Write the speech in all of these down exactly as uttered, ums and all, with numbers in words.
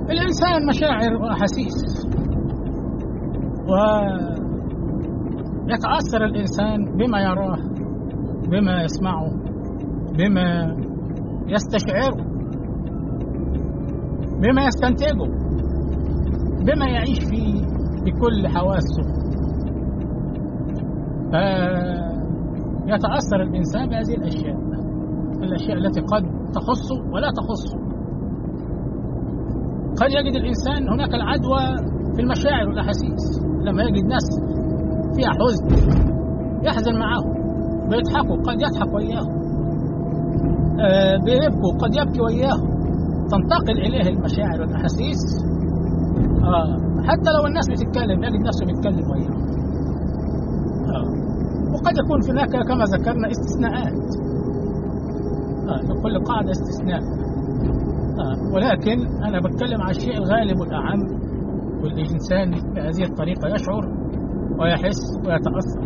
الإنسان مشاعر وأحاسيس، ويتأثر الإنسان بما يراه، بما يسمعه، بما يستشعره، بما يستنتجه، بما يعيش فيه بكل حواسه. فيتأثر الإنسان بهذه الأشياء، الأشياء التي قد تخصه ولا تخصه. قد يجد الإنسان هناك العدوى في المشاعر والأحاسيس، لما يجد ناس فيها حزن يحزن معهم، بيضحكوا قد يضحك وياهم، آه بيبكوا قد يبكي وياهم، تنتقل إليه المشاعر والأحاسيس. آه حتى لو الناس بتتكلم يجد نفسه بيتكلم وياهم. آه وقد يكون هناك كما ذكرنا استثناءات، آه لكل قاعدة استثناء، آه ولكن أنا بتكلم عن الشيء الغالب والأعم، والإنسان بهذه الطريقة يشعر ويحس ويتأثر.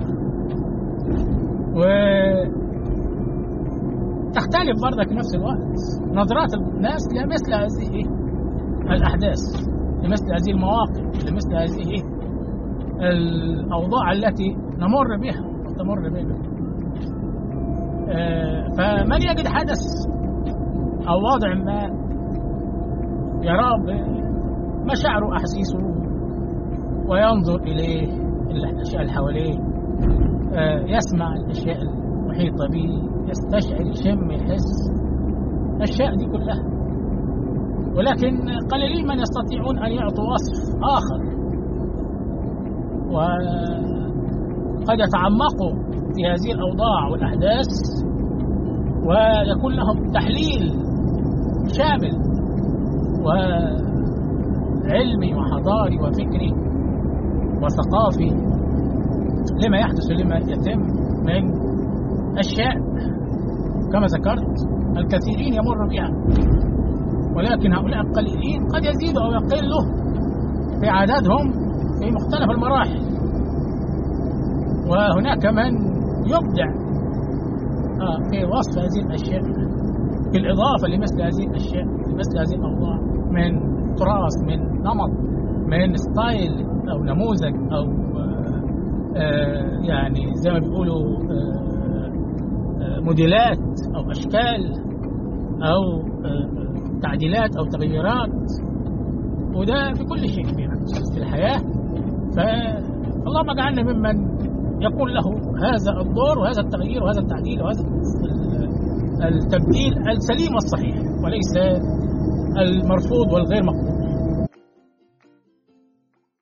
وتختلف برضك في نفس الوقت نظرات الناس لمثل هذه الأحداث، لمثل هذه المواقف، لمثل هذه الأوضاع التي نمر بها وتمر بها. فمن يجد حدث أو وضع ما يراه بمشاعره وأحاسيسه وينظر إليه الأشياء اللي حواليه، يسمع الأشياء المحيطة به، يستشعر، يشم، يحس الأشياء دي كلها. ولكن قليلين من يستطيعون أن يعطوا وصف آخر، وقد يتعمقوا في هذه الأوضاع والأحداث ويكون لهم تحليل شامل وعلمي وحضاري وفكري وثقافي لما يحدث ولما يتم من أشياء كما ذكرت الكثيرين يمر بها. ولكن هؤلاء القليلين قد يزيدوا أو يقلوا في عددهم في مختلف المراحل، وهناك من يبدع في وصف هذه الأشياء بالإضافة لمثل هذه الأشياء، لمثل هذه الأوضاع، من تراث، من نمط، من ستايل أو نموذج أو آه يعني زي ما بيقولوا آه آه موديلات أو أشكال أو آه تعديلات أو تغييرات. وده في كل شيء في الحياة. فاللهم اجعلنا ممن يكون له هذا الدور وهذا التغيير وهذا التعديل وهذا التبديل السليم والصحيح، وليس المرفوض والغير مقبول.